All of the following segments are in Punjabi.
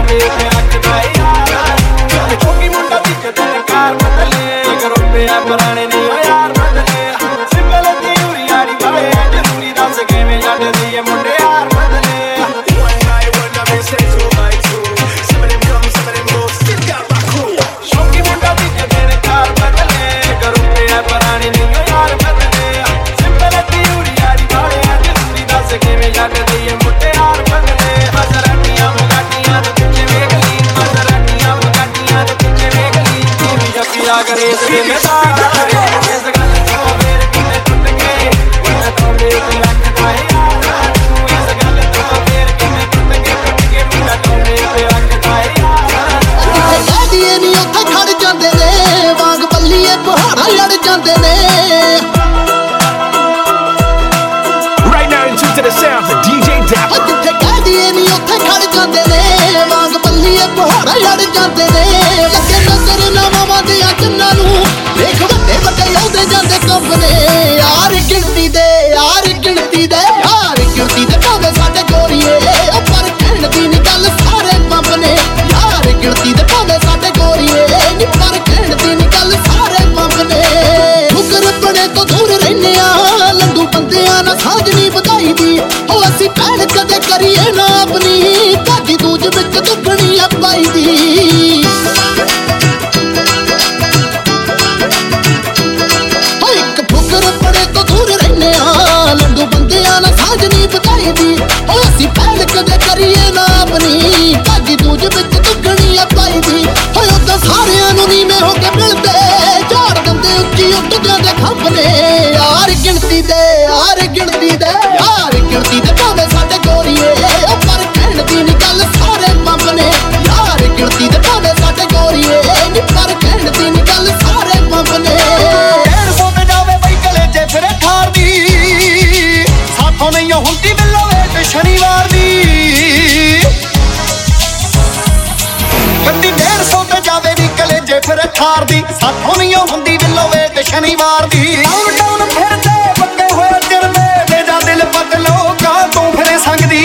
ਟੋਲੇ ਤੇ ਰੱਖਦਾ ਯਾਰ ਚੋਕੀ ਮੁੰਡਾ ਤੀਜੇ ਦਿਨ ਕਾਰ ਬਦਲੇ ਗਰੋਪਿਆ ਪੁਰਾਣੇ ਨਹੀਂ ਓ ਯਾਰ ਬਦਲੇ ਸਿੰਗਲ ਦੀ ਉਰੀ ਆੜੀ ਵਾਲੇ ਜ਼ਰੂਰੀ ਦੱਸ ਕਿਵੇਂ ਜੱਟਦੀ ਏ ਮੁੰਡੇ ਯਾਰ ਬਦਲੇ ਸ਼ੌਕੀ ਮੁੰਡਾ ਤੀਜੇ ਦਿਨ ਕਾਰ ਬਦਲੇ ਗਰੋਪਿਆ ਪੁਰਾਣੇ ਨਹੀਂ ਓ ਯਾਰ ਬਦਲੇ ਸਿੰਗਲ ਦੀ ਉਰੀ ਆੜੀ ਵਾਲੇ ਜ਼ਰੂਰੀ ਦੱਸ ਕਿਵੇਂ ਜੱਟਦੀ ਏ ਮੁੰਡੇ ਯਾਰ ਬਦਲੇ ਮਜ਼ਰਾਟੀਆਂ ਮਗਾਟੀਆਂ ਦੇ ਪਿੱਛੇ ਵੇਖ ਲਈ ਮਜ਼ਰਾਟੀਆਂ ਮਗਾਟੀਆਂ ਦੇ ਪਿੱਛੇ ਵੇਖ ਲਈ ਤੂੰ ਜੱਫੀਆ ਕਰੇ ਤੇ ਮੈਂ ਤਾਂ ਇਸ ਗੱਲ ਤੋਂ ਫੇਰ ਕਿਤੇ ਟੁੱਟ ਗਏ ਮੈਂ ਟੋਲੇ ਤੇ ਰੱਖਦਾ ਯਾਰ ਤੂੰ ਇਸ ਗੱਲ ਤੋਂ ਫੇਰ ਕਿਵੇਂ ਟੁੱਟ ਗਏ ਮੈਂ ਟੋਲੇ ਤੇ ਰੱਖਦਾ ਯਾਰ ਕਹਿ ਦੀਏ ਨੀ ਉੱਥੇ ਖੜ ਜਾਂਦੇ ਨੇ ਵਾਂਗ ਬੱਲੀਏ ਪਹਾੜਾਂ ਲੜ ਜਾਂਦੇ ਨੇ Right now, in tune to the sounds of DJ Dapper. ਜਿੱਥੇ ਕਹਿ ਦੀਏ ਨੀ ਉੱਥੇ ਖੜ ਜਾਂਦੇ ਨੇ ਵਾਂਗ ਬੱਲੀਏ ਪਹਾੜਾਂ ਲੜ ਜਾਂਦੇ ਨੇ ਲੱਗੇ ਨਜ਼ਰ ਨਾ ਮਾਵਾਂ ਦੇ ਕੰਨਾਂ ਨੂੰ ਵੇਖ ਵੱਡੇ ਵੱਡੇ ਆਉਂਦੇ ਜਾਂਦੇ ਕੰਬ ਨੇ ਯਾਰ ਗਿਣਤੀ ਦੇ ਭਾਵੇਂ ਸਾਡੇ ਗੋਰੀਏ ਉਹ ਪਰ ਕਹਿਣ ਦੀ ਨੀ ਗੱਲ ਸਾਰੇ ਪੰਪ ਨੇ ਯਾਰ ਗਿਣਤੀ ਦੇ ਭਾਵੇਂ ਸਾਡੇ ਗੋਰੀਏ ਨੀ ਪਰ ਕਹਿਣ ਦੀ ਨੀ ਗੱਲ ਸਾਰੇ ਪੰਪ ਨੇ ਠੁਕਰ ਬਣੇ ਤੋਂ ਦੂਰ ਰਹਿੰਦੇ ਆ ਲੰਡੂ ਬੰਦਿਆਂ ਨਾਲ ਸਾਂਝ ਨਹੀਂ ਵਧਾਈ ਦੀ ਹੋ ਅਸੀਂ ਭੈਣ ਕਦੇ ਕਰੀਏ ਨਾ ਆਪਣੀ ਕਾਜੀ ਦੂਜ ਵਿੱਚ ਦੁੱਗਣੀ ਆ ਪਾਈ ਦੀ ਹੋ ਇੱਕ ਠੁਕਰ ਬਣੇ ਤੋਂ ਦੂਰ ਰਹਿੰਦੇ ਆ ਲੰਡੂ ਬੰਦਿਆਂ ਨਾਲ ਸਾਂਝ ਨਹੀਂ ਵਧਾਈ ਦੀ ਹੋ ਅਸੀਂ ਭੈਣ ਕਦੇ ਕਰੀਏ ਨਾ ਆਪਣੀ ਕਾਜੀ ਦੂਜ ਵਿੱਚ ਦੁੱਗਣੀ ਆ ਪਾਈ ਦੀ ਹੋ ਉਦਾਂ ਸਾਰਿਆਂ ਨੂੰ ਨੀਵੇਂ ਹੋ ਕੇ ਮਿਲਦੇ ਝਾੜ ਦਿੰਦੇ ਉੱਚੀ ਉੱਡ ਜਾਂਦੇ ਖੰਭ ਨੇ ਯਾਰ ਗਿਣਤੀ ਦੇ ਭਾਵੇਂ ਸਾਡੇ ਗੋਰੀਏ ਉਹ ਪਰ ਕਹਿਣ ਦੀ ਨੀ ਗੱਲ ਸਾਰੇ ਪੰਪ ਨੇ ਯਾਰ ਗਿਣਤੀ ਦੇ ਭਾਵੇਂ ਸਾਡੇ ਗੋਰੀਏ ਨੀ ਪਰ ਕਹਿਣ ਦੀ ਨੀ ਗੱਲ ਸਾਰੇ ਪੰਪ ਨੇ 150 ਤੇ ਜਾਵੇ ਬਈ ਕਲੇਜੇ ਫਿਰ ਠਾਰ ਦੀ ਸਾਥੋਂ ਨਹੀਂ ਹੁੰਦੀ ਬਿੱਲੋ ਵੇਟ ਸ਼ਨੀਵਾਰ ਦੀ ਗੱਡੀ 150 ਤੇ ਜਾਵੇ ਵੀ ਕਲੇਜੇ ਫਿਰ ਠਾਰ ਦੀ ਸਾਥੋਂ ਨਹੀਂ ਹੁੰਦੀ ਬਿੱਲੋ ਵੇਟ ਸ਼ਨੀਵਾਰ ਦੀ ਟਾਊਨ ਫਿਰਦੇ ਪੱਕੇ ਹੋਏ ਚਿਰਦੇ ਮੇਰਾ ਦਿਲ ਬਦਲੋ ਕਾ ਤੂੰ ਫਿਰੇ ਸੰਗਦੀ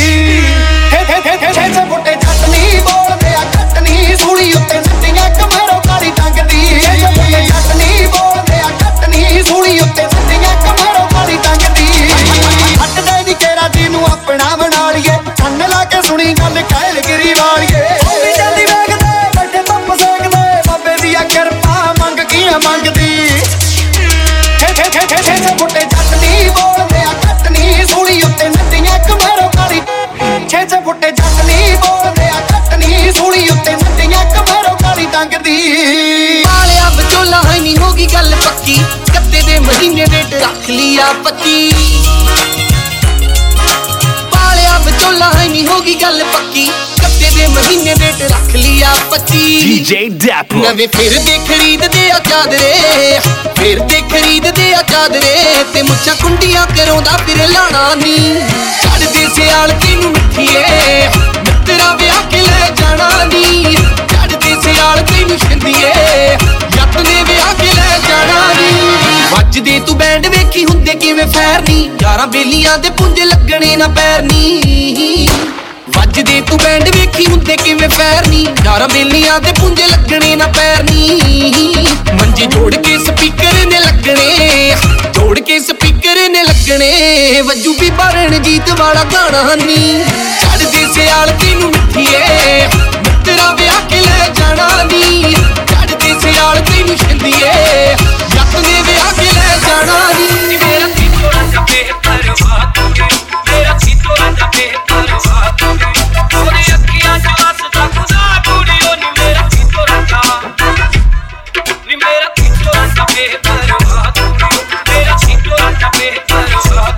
ਛੇ ਫੁੱਟੇ ਜੱਟ ਨਹੀਂ ਬੋਲਦੇ ਆ ਘੱਟ ਨਹੀਂ ਸੂਲੀ ਉੱਤੇ ਸੱਟੀਆਂ ਕਮਰੋਂ ਕਾਲੀ ਟੰਗਦੀ ਛੇ ਫੁੱਟੇ ਜੱਟ ਨਹੀਂ ਬੋਲਦੇ ਆ ਘੱਟ ਨਹੀਂ ਸੂਲੀ ਉੱਤੇ ਸੱਟੀਆਂ ਕਮਰੋਂ ਕਾਲੀ ਟੰਗਦੀ ਹੱਟਦੇ ਨੀ ਕੇਰਾ ਜੀ ਨੂੰ ਆਪਣਾ ਬਣਾ ਲਈਏ ਕੰਨ ਲਾ ਕੇ ਸੁਣੀ ਗੱਲ ਕਹਿਲਗਿਰੀ ਵਾਲੀਏ ਉਹ ਵੀ ਜਲਦੀ ਵੇਖਦੇ ਬੈਠੇ ਧੁੱਪ ਸੇਕਦੇ ਬਾਬੇ ਦੀ ਆ ਕਿਰਪਾ ਮੰਗ ਕੀ ਮੰਗਦੀ ਛੇ ਫੁੱਟੇ ਜੱਟ ਨਹੀਂ ਬੋਲਦੇ ਆ ਘੱਟ ਨਹੀਂ ਸੂਲੀ ਉੱਤੇ ਸੱਟੀਆਂ ਕਮਰੋਂ ਕਾਲੀ ਛੇ ਫੁੱਟੇ ਜੱਟ ਨਹੀਂ ਬੋਲਦੇ ਆ ਘੱਟ ਨਹੀਂ ਸੂਲੀ ਉੱਤੇ ਸੱਟੀਆਂ ਕਮਰੋਂ ਕਾਲੀ ਟੰਗਦੀ ਪਾਲਿਆ ਵਿਚੋਲਾ ਹੈ ਨੀ ਹੋਗੀ ਗੱਲ ਪੱਕੀ ਕੱਤੇ ਦੇ ਮਹੀਨੇ ਡੇਟ ਰੱਖ ਲਿਆ ਪੱਕੀ ਪਾਲਿਆ ਵਿਚੋਲਾ ਹੈ ਨੀ ਹੋਗੀ ਗੱਲ ਪੱਕੀ ਕੱਤੇ ਦੇ ਮਹੀਨੇ ਡੇਟ ਰੱਖ ਲਿਆ 25 DJ Dapper. ਨਵੇਂ ਫਿਰਦੇ ਖਰੀਦਦੇ ਆ ਚਾਦਰੇ ਫਿਰਦੇ ਖਰੀਦਦੇ ਆ ਚਾਦਰੇ ਤੇ ਮੁੱਛਾਂ ਕੁੰਡੀਆਂ ਕਰਾਉਂਦਾ ਫਿਰ ਲਾਣਾ ਨੀ ਛੱਡਦੇ ਸਿਆਲ ਤੈਨੂੰ ਮਿੱਠੀਏ ਮਿੱਤਰਾ ਵਿਆਹ ਕੇ ਲੈ ਜਾਣਾ ਨੀ ਛੱਡਦੇ ਸਿਆਲ ਤੈਨੂੰ ਛਿੰਦੀਏ ਜੱਟ ਨੇ ਵਿਆਹ ਕੇ ਲੈ ਜਾਣਾ ਨੀ ਵੱਜਦੇ ਤੂੰ ਬੈਂਡ ਵੇਖੀ ਹੁੰਦੇ ਕਿਵੇਂ ਫੈਰ ਨੀ ਯਾਰਾਂ ਬੇਲੀਆਂ ਦੇ ਪੁੰਜੇ ਲੱਗਣੇ ਨਾ ਪੈਰ ਨੀ ਵੱਜਦੇ ਤੂੰ ਬੈਂਡ ਵੇਖੀ ਹੁੰਦੇ ਕਿਵੇਂ ਫੈਰ ਨੀ ਯਾਰਾਂ ਬੇਲੀਆਂ ਦੇ ਪੁੰਜੇ ਲੱਗਣੇ ਨਾ ਪੈਰ ਨੀ ਮੰਜੇ ਜੋੜ ਕੇ ਸਪੀਕਰ ਨੇ ਲੱਗਣੇ ਜੋੜ ਕੇ ਸਪੀਕਰ ਨੇ ਲੱਗਣੇ ਵੱਜੂ ਵੀ ਰਣਜੀਤ ਵਾਲਾ ਗਾਣਾ ਨੀ ਛੱਡਦੇ ਸਿਆਲ ਤੈਨੂੰ ਮਿੱਠੀਏ ਮਿੱਤਰਾ ਵਿਆਹ ਕੇ ਲੈ ਜਾਣਾ ਨੀ ਛੱਡਦੇ ਸਿਆਲ ਤੈਨੂੰ ਛਿੰਦੀਏ ਜੱਟ ਨੇ ਵਿਆਹ ਕੇ ਲੈ ਜਾਣਾ ਨੀ ਮੇਰਾ ਸੀਤੋ ਰਾਜਾ ਬੇਪਰਵਾਹ ਮੇਰਾ ਸੀਤੋ ਰਾਜਾ ਬੇਪਰਵਾਹ ਉਹਦੇ ਅੱਖੀਆਂ ਚ ਵਸਦਾ ਖੁਦਾ ਕੁੜੀਓ ਨੀ ਮੇਰਾ ਸੀਤੋ ਰਾਜਾ ਨੀ ਮੇਰਾ ਸੀਤੋ ਰਾਜਾ ਬੇਪਰਵਾਹ ਮੇਰਾ ਸੀਤੋ ਰਾਜਾ ਬੇਪਰਵਾਹ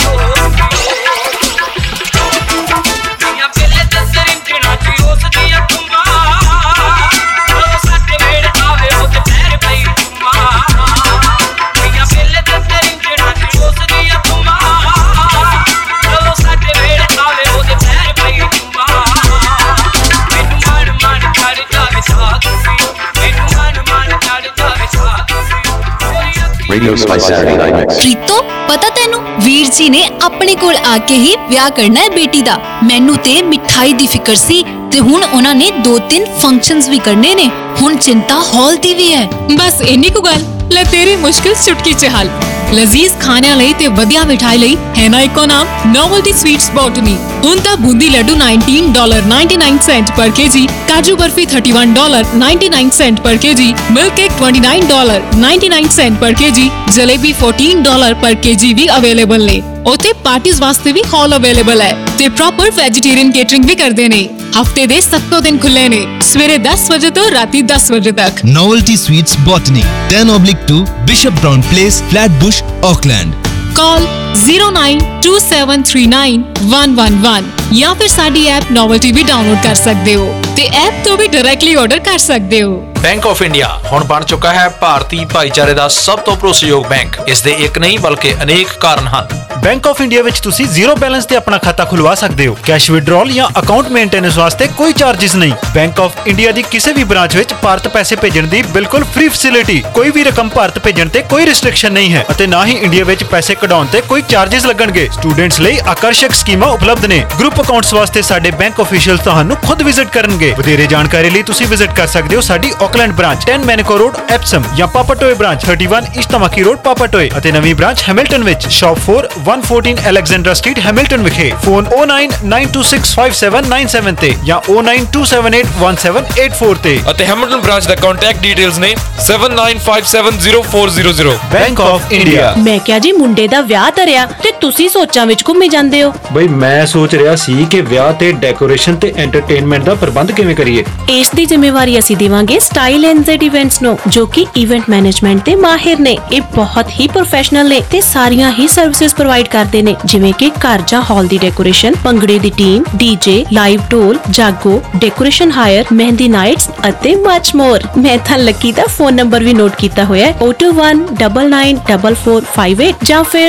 ਦੀਆਂ ਬੇਲੇ ਤੇ ਸਰਿੰਜਣਾ ਚ ਉਸ ਦੀਆਂ ਤੁੰਬਾਂ ਉਹ ਸਾਡੇ ਵੇੜ ਆਵੇ ਉਹਦੇ ਪੈਰ ਪਈ ਤੁੰਬਾਂ ਦੀਆਂ ਬੇਲੇ ਤੇ ਸਰਿੰਜਣਾ ਚ ਉਸ ਦੀਆਂ ਤੁੰਬਾਂ ਉਹ ਸਾਡੇ ਵੇੜ ਆਵੇ ਉਹਦੇ ਪੈਰ ਪਈ ਤੁੰਬਾਂ ਮੈਨੂੰ ਮਨ ਚੜ ਜਾਵੇ ਸਾਥ ਮੈਨੂੰ ਮਨ ਚੜ ਜਾਵੇ ਸਾਥ Radio Spy Saturday Night Mix. ਰੀਤੋ ਪਤਾ ਤੈਨੂੰ ਵੀਰ ਜੀ ਨੇ ਆਪਣੇ ਕੋਲ ਆ ਕੇ ਹੀ ਵਿਆਹ ਕਰਨਾ ਹੈ ਬੇਟੀ ਦਾ। ਮੈਨੂੰ ਤੇ ਮਿਠਾਈ ਦੀ ਫਿਕਰ ਸੀ ਤੇ ਹੁਣ ਉਹਨਾਂ ਨੇ 2-3 ਫੰਕਸ਼ਨਸ ਵੀ ਕਰਨੇ ਨੇ। ਹੁਣ ਚਿੰਤਾ ਹਾਲ ਦੀ ਵੀ ਹੈ। ਬਸ ਇੰਨੀ ਕੁ ਗੱਲ, ਲੈ ਤੇਰੀ ਮੁਸ਼ਕਿਲ ਚੁਟਕੀ 'ਚ ਹੱਲ। ਲਜ਼ੀਜ਼ ਖਾਣਿਆਂ ਲਈ ਤੇ ਵਧੀਆ ਮਿਠਾਈ ਲਈ ਹੈ ਨਾ ਇੱਕੋ ਨਾਮ, ਨੋਵਲਟੀ ਸਵੀਟਸ ਬੋਟਨੀ। ਹੁਣ ਤਾਂ ਬੂੰਦੀ ਲੱਡੂ $19.99 per kg, ਕਾਜੂ ਬਰਫੀ $31.99 per kg, milk cake $29.99 per kg, ਜਲੇਬੀ $14 per kg ਵੀ ਅਵੇਲੇਬਲ ਨੇ। ਉੱਥੇ ਪਾਰਟੀਆਂ ਵਾਸਤੇ ਵੀ ਹਾਲ ਅਵੇਲੇਬਲ ਹੈ ਤੇ ਪ੍ਰੋਪਰ ਵੈਜੀਟੇਰੀਅਨ ਕੇਟਰਿੰਗ ਵੀ ਕਰਦੇ ਨੇ। ਹਫਤੇ ਦੇ 7 ਦਿਨ ਖੁੱਲੇ ਨੇ, ਸਵੇਰੇ 10 ਵਜੇ ਤੋਂ ਰਾਤੀ 10 ਵਜੇ ਤੱਕ। Novelty Sweets Botany, 10/2 Bishop Brown Place, Flatbush, Auckland. Call 0927391111 ਜਾਂ ਫਿਰ ਸਾਡੀ ਐਪ ਨੋਵਲਟੀ ਵੀ ਡਾਊਨਲੋਡ ਕਰ ਸਕਦੇ ਹੋ ਤੇ ਐਪ ਤੋਂ ਵੀ ਡਾਇਰੈਕਟਲੀ ਆਰਡਰ ਕਰ ਸਕਦੇ ਹੋ। ਬੈਂਕ ਆਫ ਇੰਡੀਆ ਹੁਣ ਬਣ ਚੁੱਕਾ ਹੈ ਭਾਰਤੀ ਭਾਈਚਾਰੇ ਦਾ ਸਭ ਤੋਂ ਭਰੋਸੇਯੋਗ ਬੈਂਕ। ਇਸ ਦੇ ਇੱਕ ਨਹੀਂ ਬਲਕਿ ਅਨੇਕ ਕਾਰਨ ਹਨ। ਬੈਂਕ ਆਫ ਇੰਡੀਆ ਵਿੱਚ ਤੁਸੀਂ ਜ਼ੀਰੋ ਬੈਲੈਂਸ ਤੇ ਆਪਣਾ ਖਾਤਾ ਖੁਲਵਾ ਸਕਦੇ ਹੋ। ਕੈਸ਼ ਵਿਡਰਾਲ ਜਾਂ ਅਕਾਊਂਟ ਮੇਨਟੇਨੈਂਸ ਵਾਸਤੇ ਕੋਈ ਚਾਰजेस ਨਹੀਂ। ਬੈਂਕ ਆਫ ਇੰਡੀਆ ਦੀ ਕਿਸੇ ਵੀ ਬ੍ਰਾਂਚ ਵਿੱਚ ਭਾਰਤ ਪੈਸੇ ਭੇਜਣ ਦੀ ਬਿਲਕੁਲ ਫ੍ਰੀ ਫੈਸਿਲਿਟੀ। ਕੋਈ ਵੀ ਰਕਮ ਭਾਰਤ ਭੇਜਣ ਤੇ ਕੋਈ ਰਿਸਟ੍ਰਿਕਸ਼ਨ ਨਹੀਂ ਹੈ ਅਤੇ ਨਾ ਹੀ ਇੰਡੀਆ ਵਿੱਚ ਪੈਸੇ ਕਢਾਉਣ ਤੇ ਕੋਈ ਚਾਰजेस ਲੱਗਣਗੇ। ਸਟੂਡੈਂਟਸ ਲਈ ਆਕਰਸ਼ਕ ਸਕੀਮਾਂ ਉਪਲਬਧ ਨੇ। ਗਰੁੱਪ ਅਕਾਊਂਟਸ ਵਾਸਤੇ ਸਾਡੇ ਬੈਂਕ ਅਫੀਸ਼ੀਅਲਸ ਤੁਹਾਨੂੰ ਖੁਦ ਵਿਜ਼ਿਟ ਕਰਨਗੇ। ਵਧੇਰੇ ਜਾਣਕਾਰੀ ਲਈ ਤੁਸੀਂ ਵਿਜ਼ਿਟ ਕਰ ਸਕਦੇ ਹੋ ਸਾਡੀ Auckland branch 10 Manukau road, Epsom ਜਾਂ Papatoetoe branch 31 east Tamaki road, Papatoetoe ਅਤੇ ਨਵੀਂ ਬ੍ਰਾਂਚ ਹੈਮਿਲਟਨ ਵਿੱਚ ਸ਼ਾਪ 4 114 ਅਲੈਗਜ਼ੈਂਡਰਾ ਸਟਰੀਟ, ਹੈਮਿਲਟਨ ਵਿਖੇ। ਫੋਨ 0992265797 ਤੇ ਜਾਂ 0927817884 ਤੇ ਅਤੇ ਹੈਮਿਲਟਨ ਬ੍ਰਾਂਚ ਦਾ ਕੰਟੈਕਟ ਡਿਟੇਲਸ ਨੇ 7957040000। Bank of India. ਮੈਂ ਕਿਹਾ ਜੀ ਮੁੰਡੇ ਦਾ ਵਿਆਹ ਧਰਿਆ ਤੇ ਤੁਸੀਂ ਸੋਚਾਂ ਵਿੱਚ ਘੁੰਮੀ ਜਾਂਦੇ ਹੋ। ਬਈ ਮੈਂ ਸੋਚ ਰਿਹਾ ਸੀ ਕਿ ਵਿਆਹ ਤੇ ਡੈਕੋਰੇਸ਼ਨ ਤੇ ਐਂਟਰਟੇਨਮੈਂਟ ਦਾ ਪ੍ਰਬੰਧ ਕਿਵੇਂ ਕਰੀਏ। ਇਸ ਦੀ ਜ਼ਿੰਮੇਵਾਰੀ ਅਸੀਂ ਦੇਵਾਂਗੇ ਸਟਾਈਲ ਐਂਡ ਜ਼ੈਡ ਇਵੈਂਟਸ ਨੂੰ, ਜੋ ਕਿ ਇਵੈਂਟ ਮੈਨੇਜਮੈਂਟ ਤੇ ਮਾਹਿਰ ਨੇ। ਇਹ ਬਹੁਤ ਹੀ ਪ੍ਰੋਫੈਸ਼ਨਲ ਨੇ ਤੇ ਸਾਰੀਆਂ ਹੀ ਸਰਵਿਸਿਜ਼ ਪ੍ਰੋਵਾਈਡ ਕਰਦੇ ਨੇ, ਜਿਵੇਂ ਕਿ ਘਰ ਜਾਂ ਹਾਲ ਦੀ ਡੈਕੋਰੇਸ਼ਨ, ਭੰਗੜੇ ਦੀ ਟੀਮ, ਡੀਜੇ, ਲਾਈਵ ਢੋਲ, ਜਾਗੋ, ਡੈਕੋਰੇਸ਼ਨ ਹਾਇਰ, ਮਹਿੰਦੀ ਨਾਈਟਸ ਅਤੇ ਮਚ ਮੋਰ। ਮੈਂ ਤਾਂ ਲੱਕੀ ਦਾ ਫੋਨ ਨੰਬਰ ਵੀ ਨੋਟ ਕੀਤਾ ਹੋਇਆ ਹੈ 021994458 ਜਾਂ ਫਿਰ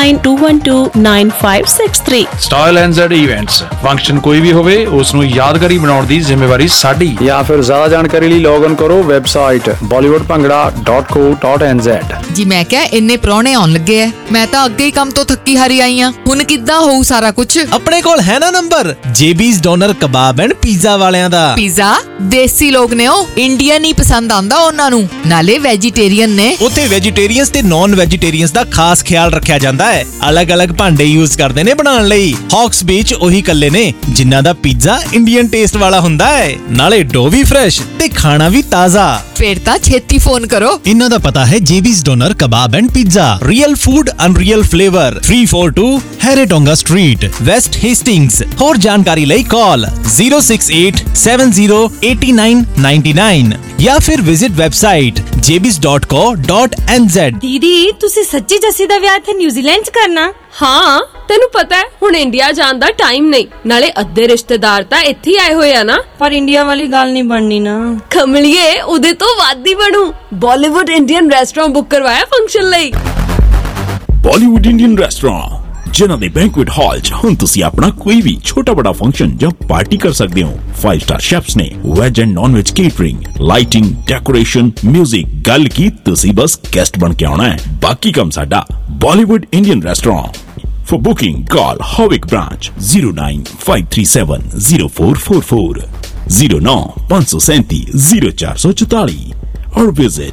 092129563। Style and Z events. Function ਕੋਈ ਵੀ ਹੋਵੇ ਉਸ ਨੂੰ ਯਾਦਗਾਰੀ ਬਣਾਉਣ ਦੀ ਜ਼ਿੰਮੇਵਾਰੀ ਸਾਡੀ। ਜਾਂ ਫਿਰ ਜ਼ਿਆਦਾ ਜਾਣਕਾਰੀ ਲਈ ਲੌਗਇਨ ਕਰੋ ਵੈਬਸਾਈਟ bollywoodbhangra.co.nz। ਜੀ ਮੈਂ ਕਿਹਾ ਇੰਨੇ ਪ੍ਰਾਹੁਣੇ ਆਉਣ ਲੱਗੇ ਐ, ਮੈਂ ਤਾਂ ਅੱਗੇ ਹੀ ਕੰਮ ਤੋਂ ਥੱਕੀ ਹਾਰੀ ਆਈ ਆ। ਹੁਣ ਕਿੱਦਾਂ ਹੋਊ ਸਾਰਾ ਕੁਝ? ਆਪਣੇ ਕੋਲ ਹੈ ਨਾ number JB's doner kebab and pizza ਵਾਲਿਆਂ ਦਾ। ਪੀਜ਼ਾ ਦੇਸੀ ਲੋਕ ਨੇ, ਉਹ ਇੰਡੀਅਨ ਹੀ ਪਸੰਦ ਆਂਦਾ ਉਹਨਾਂ ਨੂੰ, ਨਾਲੇ ਵੈਜੀਟੇਰੀਅਨ ਨੇ। ਉੱਥੇ ਵੈਜੀਟੇਰੀਅਨਸ ਤੇ ਨਾਨ ਵੈਜੀਟੇਰੀਅਨਸ ਦਾ ਖਾਸ ਖਿਆਲ ਰੱਖਿਆ ਜਾਂਦਾ ਹੈ। ਅਲੱਗ-ਅਲੱਗ ਭਾਂਡੇ ਯੂਜ਼ ਕਰਦੇ ਨੇ ਬਣਾਉਣ ਲਈ। ਹੌਕਸ ਬੀਚ ਉਹੀ ਕੱਲੇ ਨੇ ਜਿਨ੍ਹਾਂ ਦਾ ਪੀਜ਼ਾ ਇੰਡੀਅਨ ਟੇਸਟ ਵਾਲਾ ਹੁੰਦਾ ਹੈ, ਨਾਲੇ ਡੋ ਵੀ ਫਰੈਸ਼ ਤੇ ਖਾਣਾ ਵੀ ਤਾਜ਼ਾ। ਫਿਰ ਤਾਂ ਛੇਤੀ ਫੋਨ ਕਰੋ। ਇਹਨਾਂ ਦਾ ਪਤਾ ਹੈ JB's doner kebab and pizza, real food unreal flavour, 342 Heretaunga street, West Hastings. ਹੋਰ ਜਾਣਕਾਰੀ ਲਈ ਕਾਲ 068708999 ਜਾਂ ਫਿਰ ਵਿਜ਼ਿਟ ਵੈਬਸਾਈਟ jbs.co.nz। ਦੀਦੀ ਤੁਸੀਂ ਸੱਚੀ ਜੱਸੀ ਦਾ ਵਿਆਹ ਇੱਥੇ ਨਿਊਜ਼ੀਲੈਂਡ 'ਚ ਕਰਨਾ? ਹਾਂ ਤੈਨੂੰ ਪਤਾ ਹੈ ਹੁਣ ਇੰਡੀਆ ਜਾਣ ਦਾ ਟਾਈਮ ਨਹੀਂ, ਨਾਲੇ ਅੱਧੇ ਰਿਸ਼ਤੇਦਾਰ ਤਾਂ ਇੱਥੇ ਹੀ ਆਏ ਹੋਏ ਆ ਨਾ। ਪਰ ਇੰਡੀਆ ਵਾਲੀ ਗੱਲ ਨਹੀਂ ਬਣਨੀ ਨਾ। ਕਮਲੀਏ ਉਹਦੇ ਤੋਂ ਵੱਧ ਹੀ ਬਣੂ। ਬਾਲੀਵੁੱਡ ਇੰਡੀਅਨ ਰੈਸਟੋਰੈਂਟ ਬੁੱਕ ਕਰਵਾਇਆ ਫੰਕਸ਼ਨ ਲਈ। ਬਾਲੀਵੁੱਡ ਇੰਡੀਅਨ ਰੈਸਟੋਰੈਂਟ ਜਿਨ੍ਹਾਂ ਦੇ ਬੈਂਕੁਏਟ ਹਾਲ 'ਚ ਹੁਣ ਤੁਸੀਂ ਆਪਣਾ ਕੋਈ ਵੀ ਛੋਟਾ ਬੜਾ ਫੰਕਸ਼ਨ ਜਾਂ ਪਾਰਟੀ ਕਰ ਸਕਦੇ ਹੋ। 5 ਸਟਾਰ ਸ਼ੈਫਸ ਨੇ, veg and non veg catering, lighting, decoration, 뮤직। ਗੱਲ ਕੀ ਤੁਸੀਂ ਬਸ ਗੈਸਟ ਬਣ ਕੇ ਆਉਣਾ ਹੈ, ਬਾਕੀ ਕੰਮ ਸਾਡਾ। Bollywood Indian restaurant. For booking, call Howick branch 095370444 095370444 or visit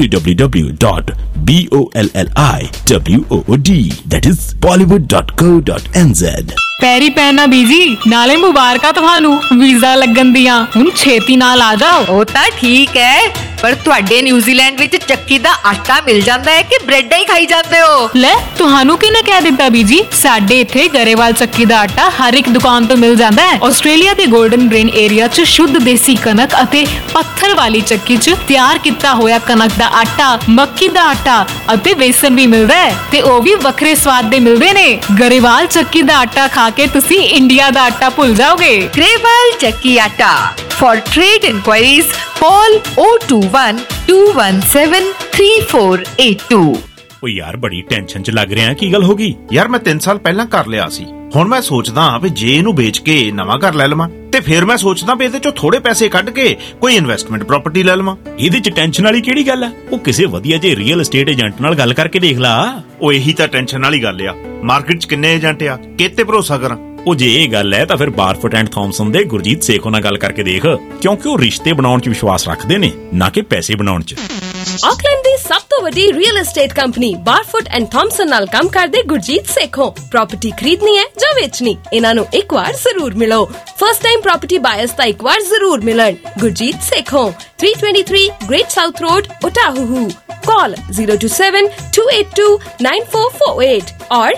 www.bollywood, that is bollywood.co.nz। ਪੈਰੀ ਪੈਣਾ ਬੀਜੀ, ਨਾਲੇ ਮੁਬਾਰਕਾਂ ਤੁਹਾਨੂੰ ਵੀਜ਼ਾ ਲੱਗਣ ਦੀਆਂ। ਹੁਣ ਛੇਤੀ ਨਾਲ ਆ ਜਾਓ। ਉਹ ਤਾਂ ਠੀਕ ਹੈ, ਪਰ ਤੁਹਾਡੇ ਨਿਊਜ਼ੀਲੈਂਡ ਵਿੱਚ ਚੱਕੀ ਦਾ ਆਟਾ ਮਿਲ ਜਾਂਦਾ ਹੈ ਕਿ ਬ੍ਰੈਡਾਂ ਹੀ ਖਾਈ ਜਾਂਦੇ ਹੋ? ਲੈ ਤੁਹਾਨੂੰ ਕਿਹਨੇ ਕਹਿ ਦਿੱਤਾ ਬੀਜੀ? ਸਾਡੇ ਇੱਥੇ ਗਰੇਵਾਲ ਚੱਕੀ ਦਾ ਆਟਾ ਹਰ ਇੱਕ ਦੁਕਾਨ ਤੋਂ ਮਿਲ ਜਾਂਦਾ ਹੈ। ਆਸਟ੍ਰੇਲੀਆ ਦੇ ਗੋਲਡਨ ਗ੍ਰੇਨ ਏਰੀਆ 'ਚ ਸ਼ੁੱਧ ਦੇਸੀ ਕਣਕ ਅਤੇ ਪੱਥਰ ਵਾਲੀ ਚੱਕੀ 'ਚ ਤਿਆਰ ਕੀਤਾ ਹੋਇਆ ਕਣਕ ਦਾ ਆਟਾ, ਮੱਕੀ ਦਾ ਆਟਾ ਅਤੇ ਵੇਸਣ ਵੀ ਮਿਲਦਾ ਹੈ ਤੇ ਉਹ ਵੀ ਵੱਖਰੇ ਸਵਾਦ ਦੇ ਮਿਲਦੇ ਨੇ। ਗਰੇਵਾਲ ਚੱਕੀ ਦਾ ਆਟਾ ਖਾ ਕੇ ਤੁਸੀਂ ਇੰਡੀਆ ਦਾ ਆਟਾ ਭੁੱਲ ਜਾਓਗੇ। ਗਰੇਵਾਲ ਚੱਕੀ ਆਟਾ। For trade inquiries, call 021-217-3482। ਓ ਯਾਰ ਬੜੀ ਟੈਨਸ਼ਨ 'ਚ ਲੱਗ ਰਿਹਾ, ਕੀ ਗੱਲ ਹੋ ਗਈ? ਯਾਰ ਮੈਂ 3 ਸਾਲ ਪਹਿਲਾਂ ਕਰ ਲਿਆ ਸੀ, ਹੁਣ ਮੈਂ ਸੋਚਦਾ ਵੀ ਜੇ ਇਹਨੂੰ ਵੇਚ ਕੇ ਨਵਾਂ ਘਰ ਲੈ ਲਵਾਂ ਤੇ ਫਿਰ ਮੈਂ ਸੋਚਦਾ ਵੀ ਇਹਦੇ ਚੋਂ ਥੋੜੇ ਪੈਸੇ ਕੱਢ ਕੇ ਕੋਈ ਇਨਵੈਸਟਮੈਂਟ ਪ੍ਰਾਪਰਟੀ ਲੈ ਲਵਾਂ। ਇਹਦੇ ਚ ਟੈਨਸ਼ਨ ਵਾਲੀ ਕਿਹੜੀ ਗੱਲ ਆ? ਉਹ ਕਿਸੇ ਵਧੀਆ ਜਿਹੇ ਰੀਅਲ ਏਸਟੇਟ ਏਜੰਟ ਨਾਲ ਗੱਲ ਕਰਕੇ ਦੇਖ ਲਾ। ਉਹ ਇਹੀ ਤਾਂ ਟੈਨਸ਼ਨ ਵਾਲੀ ਗੱਲ ਆ, ਮਾਰਕੀਟ 'ਚ ਕਿੰਨੇ ਏਜੰਟ ਆ, ਕਿਤੇ ਭਰੋਸਾ ਕਰਾਂ? ਉਹ ਜੇ ਇਹ ਗੱਲ ਹੈ ਤਾਂ ਫਿਰ ਬਾਰਫੋਟ ਐਂਡ ਥੌਮਸਨ ਦੇ ਗੁਰਜੀਤ ਸੇਖੋਂ ਨਾਲ ਗੱਲ ਕਰਕੇ ਦੇਖ, ਕਿਉਂਕਿ ਉਹ ਰਿਸ਼ਤੇ ਬਣਾਉਣ 'ਚ ਵਿਸ਼ਵਾਸ ਰੱਖਦੇ ਨੇ, ਨਾ ਕਿ ਪੈਸੇ ਬਣਾਉਣ 'ਚ। ਆਕਲੈਂਡ ਦੀ ਸਭ ਤੋਂ ਵੱਡੀ real estate company Barfoot and Thompson ਨਾਲ ਕੰਮ ਕਰਦੇ ਗੁਰਜੀਤ ਸੇਖੋਂ। ਪ੍ਰਾਪਰਟੀ ਖਰੀਦਣੀ ਹੈ ਜਾਂ ਵੇਚਣੀ, ਇਹਨਾਂ ਨੂੰ ਇੱਕ ਵਾਰ ਜ਼ਰੂਰ ਮਿਲੋ। ਫਸਟ ਟਾਈਮ ਪ੍ਰਾਪਰਟੀ ਬਾਇਰਸ ਤਾਂ ਇੱਕ ਵਾਰ ਜ਼ਰੂਰ ਮਿਲਣ। Gurjeet Sekhon, 323 great south road, Otahuhu. Call 027-282-9448 or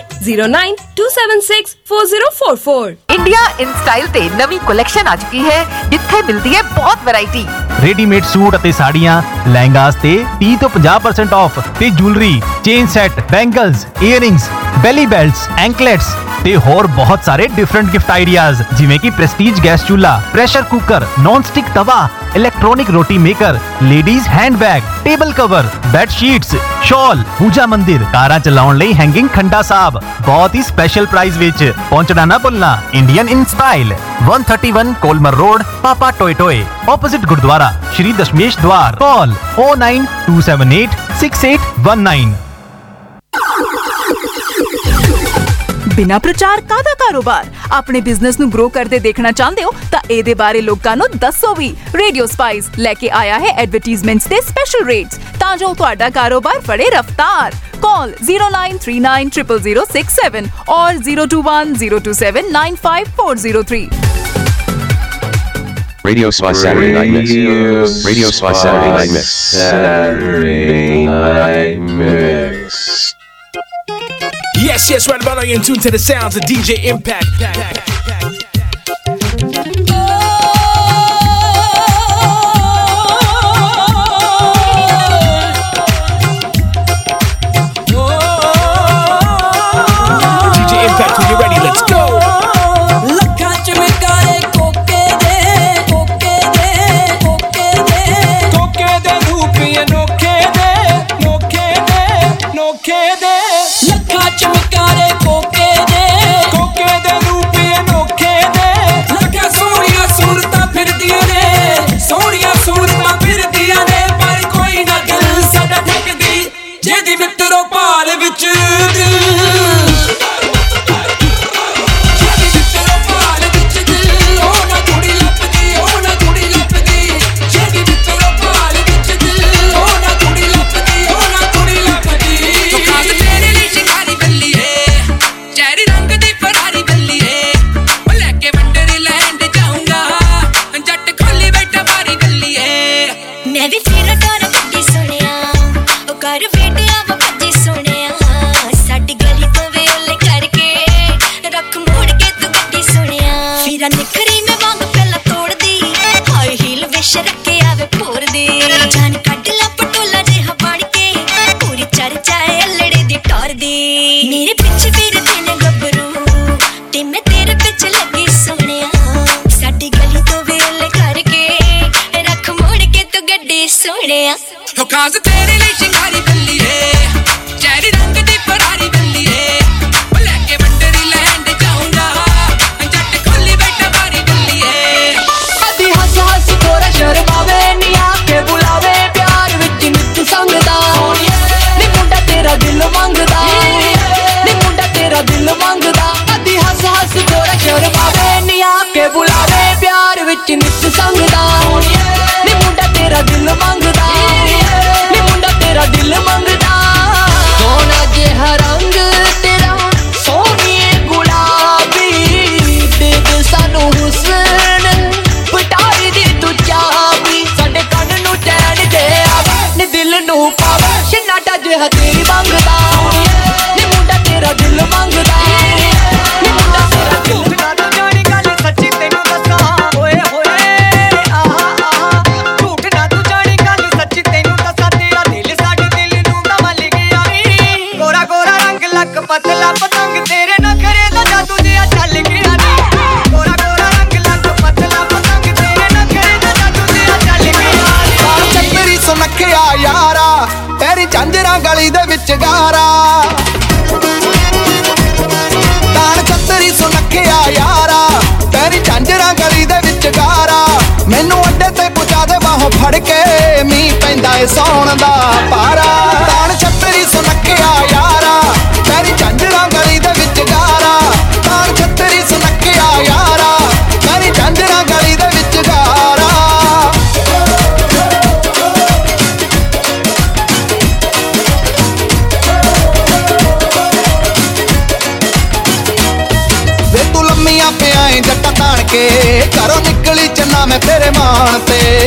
092764044। India in style ਤੇ ਨਵੀਂ ਕਲੈਕਸ਼ਨ ਆ ਚੁੱਕੀ ਹੈ ਜਿੱਥੇ ਮਿਲਦੀ ਹੈ ਬਹੁਤ ਵੈਰਾਈਟੀ। ਰੈਡੀਮੇਡ ਸੂਟ ਅਤੇ ਸਾੜੀਆਂ, ਲਹਿੰਗਾਸ ਤੇ 30 ਤੋਂ 50% ਆਫ ਤੇ jewellery, chain set, bangles, earrings, belly belts, anklets ਤੇ ਹੋਰ ਬਹੁਤ ਸਾਰੇ ਡਿਫਰੈਂਟ ਗਿਫਟ ਆਈਡੀਆਜ਼ ਜਿਵੇਂ ਕਿ ਪ੍ਰੈਸਟੀਜ ਗੈਸ ਚੁੱਲ੍ਹਾ, ਪ੍ਰੈਸ਼ਰ ਕੁੱਕਰ, ਨੌਨ ਸਟਿਕ ਤਵਾ, ਇਲੈਕਟ੍ਰੋਨਿਕ ਰੋਟੀ maker, ladies handbag, table cover, bed sheets, ਸ਼ਾਲ, ਪੂਜਾ ਮੰਦਿਰ, ਕਾਰਾਂ ਚਲਾਉਣ ਲਈ ਹੈਂਗਿੰਗ ਖੰਡਾ ਸਾਹਿਬ ਬਹੁਤ ਹੀ ਸਪੈਸ਼ਲ ਪ੍ਰਾਈਸ ਵਿੱਚ। ਪਹੁੰਚਣਾ ਨਾ ਭੁੱਲਣਾ। Indian in style, 131 Colmar road, Papatoetoe, opposite Gurdwara ਸ਼੍ਰੀ ਦਸ਼ਮੇਸ਼ द्वार। Call 092786819। ਬਿਨਾਂ ਪ੍ਰਚਾਰ ਕਾਹਦਾ ਕਾਰੋਬਾਰ? ਆਪਣੇ ਬਿਜ਼ਨਸ ਨੂੰ ਗਰੋ ਕਰਦੇ ਦੇਖਣਾ ਚਾਹੁੰਦੇ ਹੋ ਤਾਂ ਇਹਦੇ ਬਾਰੇ ਲੋਕਾਂ ਨੂੰ ਦੱਸੋ ਵੀ। ਰੇਡੀਓ ਸਪਾਈਸ ਲੈ ਕੇ ਆਇਆ ਹੈ ਐਡਵਰਟਾਈਜ਼ਮੈਂਟਸ ਤੇ ਸਪੈਸ਼ਲ ਰੇਟਸ ਤਾਂ ਜੋ ਤੁਹਾਡਾ ਕਾਰੋਬਾਰ ਫੜੇ ਰਫਤਾਰ। Call 0939000067 or 02102795403। Radio Spice Saturday Night Mix. Radio Spice Saturday Night Mix. Saturday Night Mix. Yes, right about now you're in tune to the sounds of DJ Impact. DJ Impact, when you're ready, let's go. Cause ਤੇਰੇ ਲਈ ਸ਼ਿੰਗਾਰੀ ਬੱਲੀਏ, ਚੈਰੀ ਰੰਗ ਦੀ ਫਰਾਰੀ ਬੱਲੀਏ, ਲੈ ਕੇ ਵੰਡਰੀ ਲੈਂਡ ਜਾਊਂਗਾ, ਜੱਟ ਖੋਲੀ ਬੈਠਾ ਬਾਰੀ ਬੱਲੀਏ। ਅੱਧੀ ਹੱਸ ਹੱਸ ਥੋੜਾ ਸ਼ਰਮਾਵੇ, ਨੀ ਆ ਕੇ ਬੁਲਾਵੇ ਪਿਆਰ ਵਿੱਚ ਨਿੱਤ ਸੰਗਦਾ। ਨੀ ਮੁੰਡਾ ਤੇਰਾ ਦਿਲ ਮੰਗਦਾ, ਨੀ ਮੁੰਡਾ ਤੇਰਾ ਦਿਲ ਮੰਗਦਾ। ਅੱਧੀ ਹੱਸ ਹੱਸ ਥੋੜਾ ਸ਼ਰਮਾਵੇ, ਨੀ ਆ ਕੇ ਬੁਲਾਵੇ ਪਿਆਰ ਵਿੱਚ ਨਿੱਤ ਸੰਗਦਾ। ਨੀ ਮੁੰਡਾ ਤੇਰਾ ਦਿਲ ਮੰਗਦਾ, ਦਿਲ ਮੰਗਦਾ। ਸੋਹਣਾ ਜਿਹਾ ਰੰਗ ਤੇਰਾ ਸੋਹਣੀਏ ਗੁਲਾਬੀ, ਦੇ ਦੇ ਸਾਨੂੰ ਹੁਸਨ ਪਟਾਰੀ ਦੀ ਤੂੰ ਚਾਬੀ। ਸਾਡੇ ਕੰਨ ਨੂੰ ਚੈਨ ਦੇ ਆਵੇ, ਨੀ ਦਿਲ ਨੂੰ ਪਾਵੇ ਸ਼ਨਾਟਾ ਜਿਹਾ ਤੇਰੀ ਮੰਗਦਾ। ਨੀ ਮੁੰਡਾ ਤੇਰਾ ਦਿਲ ਮੰਗਦਾ, ਨੀ ਮੁੰਡਾ ਤੇਰਾ ਦਿਲ ਮੰਗਦਾ। ਜਾਣੀ ਗੱਲ ਸੱਚੀ ਤੈਨੂੰ ਦੱਸਾਂ, ਓਏ ਹੋਏ ਆਹਾ ਆਹਾ, ਝੂਠ ਨਾ ਤੂੰ ਜਾਣੀ ਗੱਲ ਸੱਚੀ ਤੈਨੂੰ ਦੱਸਾਂ। ਤੇਰਾ ਦਿਲ ਪਤਲਾ ਪਤੰਗ ਤੇਰੇ ਨਖਰੇ ਦਾ ਜਾਦੂ ਜਿਹਾ ਚੱਲ ਗਿਆ ਨੀ। ਗੋਰਾ ਗੋਰਾ ਰੰਗ ਲੱਗ ਪਤਲਾ ਪਤੰਗ ਤੇਰੇ ਨਖਰੇ ਦਾ ਜਾਦੂ ਜਿਹਾ ਚੱਲ ਗਿਆ ਨੀ। ਚੱਕਰੀ ਸੁਨੱਖਿਆ ਯਾਰਾ ਤੇਰੀ ਝਾਂਜਰਾਂ ਗਲੀ ਦੇ ਨਾਲੇ ਸੌਣ ਦਾ ਪਾਰਾ ਤਾਣ ਛੱਤਰੀ ਸੁਨੱਖਿਆ ਯਾਰਾ ਤੇਰੀ ਝੰਜਰਾਂ ਗਲੀ ਦੇ ਵਿੱਚ ਗਾਰਾ ਤਾਣ ਛੱਤਰੀ ਸੁਨੱਖਿਆ ਯਾਰਾ ਤੇਰੀ ਝੰਜਰਾਂ ਗਲੀ ਦੇ ਵਿੱਚ ਗਾਰਾ ਵੇ ਤੂੰ ਲੰਮੀਆਂ ਪਿਆ ਏ ਜੱਟਾਂ ਤਾਣ ਕੇ ਘਰੋਂ ਨਿਕਲੀ ਚੰਨਾ ਮੈਂ ਤੇਰੇ ਮਾਣ ਤੇ